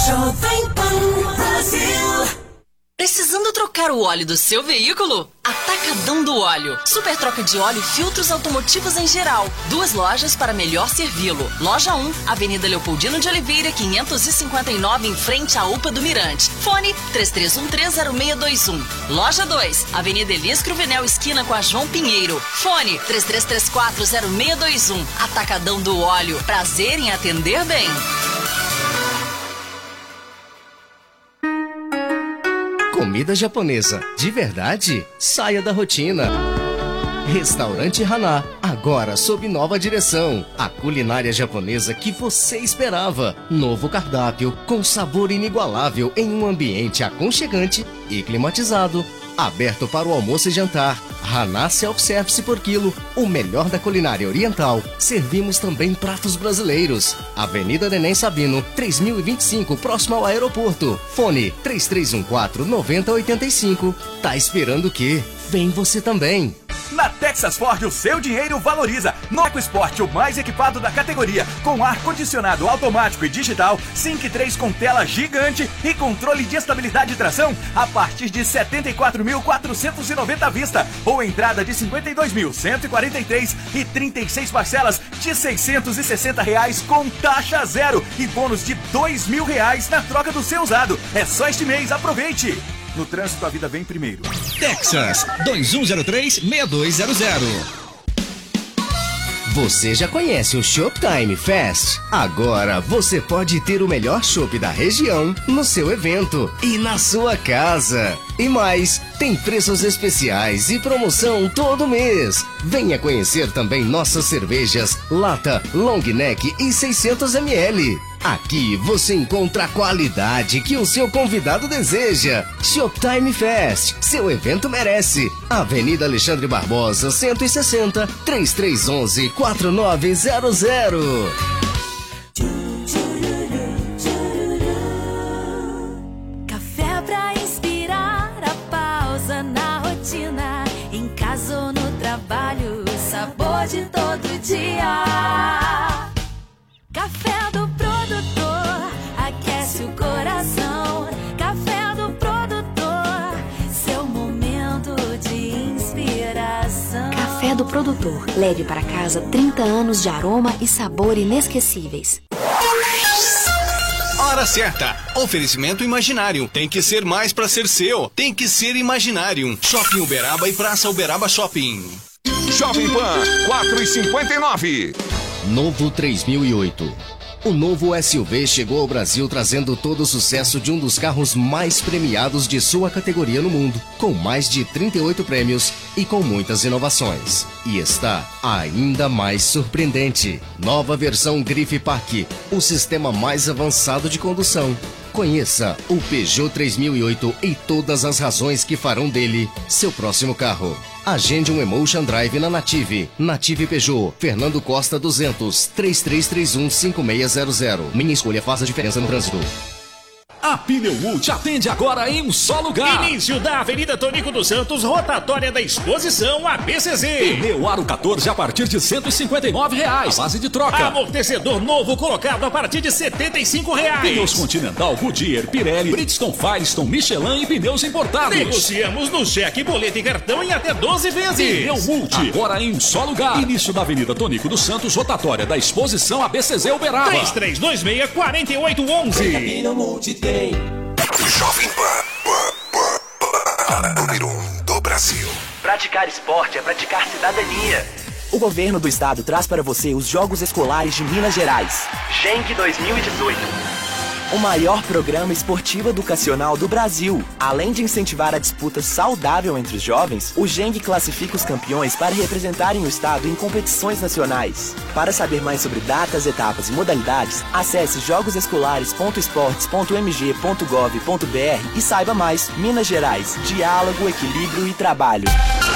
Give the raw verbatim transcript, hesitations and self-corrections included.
Jovem Pan Brasil. Precisando trocar o óleo do seu veículo? Atacadão do Óleo. Super troca de óleo e filtros automotivos em geral. Duas lojas para melhor servi-lo. Loja um, Avenida Leopoldino de Oliveira, quinhentos e cinquenta e nove, em frente à U P A do Mirante. Fone três três um três zero seis dois um. Loja dois, Avenida Elias Cruvinel, esquina com a João Pinheiro. Fone três três três quatro zero seis dois um. Atacadão do Óleo. Prazer em atender bem. Comida japonesa de verdade? Saia da rotina. Restaurante Haná, agora sob nova direção. A culinária japonesa que você esperava. Novo cardápio, com sabor inigualável em um ambiente aconchegante e climatizado. Aberto para o almoço e jantar. Haná Self-Service por quilo, o melhor da culinária oriental. Servimos também pratos brasileiros. Avenida Neném Sabino, três mil e vinte e cinco, próximo ao aeroporto. Fone três três um quatro, nove zero oito cinco. Tá esperando o quê? Vem você também. Na Texas Ford, o seu dinheiro valoriza. No EcoSport, o mais equipado da categoria, com ar-condicionado automático e digital, Sync três com tela gigante e controle de estabilidade e tração, a partir de setenta e quatro mil quatrocentos e noventa à vista, ou entrada de cinquenta e dois mil cento e quarenta e três e trinta e seis parcelas de seiscentos e sessenta reais com taxa zero e bônus de dois mil reais na troca do seu usado. É só este mês, aproveite! No trânsito, a vida vem primeiro. Texas, dois um zero três, seis dois zero zero. Você já conhece o Shoptime Fest? Agora você pode ter o melhor chopp da região no seu evento e na sua casa. E mais, tem preços especiais e promoção todo mês. Venha conhecer também nossas cervejas Lata, Long Neck e seiscentos mililitros. Aqui você encontra a qualidade que o seu convidado deseja. Shoptime Fest, seu evento merece. Avenida Alexandre Barbosa, cento e sessenta, três três um um, quatro nove zero zero. Café pra inspirar a pausa na rotina, em casa ou no trabalho, sabor de todo dia. Café do produtor, aquece o coração. Café do produtor, seu momento de inspiração. Café do produtor, leve para casa trinta anos de aroma e sabor inesquecíveis. Hora certa. Oferecimento Imaginário. Tem que ser mais pra ser seu. Tem que ser Imaginário. Shopping Uberaba e Praça Uberaba Shopping. Jovem Pan quatro e cinquenta e nove. Novo três mil e oito. O novo S U V chegou ao Brasil trazendo todo o sucesso de um dos carros mais premiados de sua categoria no mundo, com mais de trinta e oito prêmios e com muitas inovações. E está ainda mais surpreendente. Nova versão Grife Park, o sistema mais avançado de condução. Conheça o Peugeot três mil e oito e todas as razões que farão dele seu próximo carro. Agende um Emotion Drive na Native. Native Peugeot, Fernando Costa duzentos, três três três um, cinco seis zero zero. Minha escolha faz a diferença no trânsito. A Pneu te atende agora em um só lugar. Início da Avenida Tonico dos Santos, rotatória da Exposição A B C Z. Pneu Aro quatorze a partir de cento e cinquenta e nove reais. A base de troca. Amortecedor novo colocado a partir de setenta e cinco reais. Pneus Continental, Goodyear, Pirelli, Bridgestone, Firestone, Michelin e pneus importados. Negociamos no cheque, boleto e cartão em até doze vezes. Pneu Multi, agora em um só lugar. Início da Avenida Tonico dos Santos, rotatória da Exposição A B C Z Uberaba. três três dois seis, quatro oito um um. Pneu Multi tem. Jovem Pan, número um do Brasil. Praticar esporte é praticar cidadania. O governo do estado traz para você os Jogos Escolares de Minas Gerais. Genk dois mil e dezoito. O maior programa esportivo educacional do Brasil. Além de incentivar a disputa saudável entre os jovens, o Genk classifica os campeões para representarem o estado em competições nacionais. Para saber mais sobre datas, etapas e modalidades, acesse jogos escolares ponto esportes ponto m g ponto gov ponto b r e saiba mais. Minas Gerais, diálogo, equilíbrio e trabalho.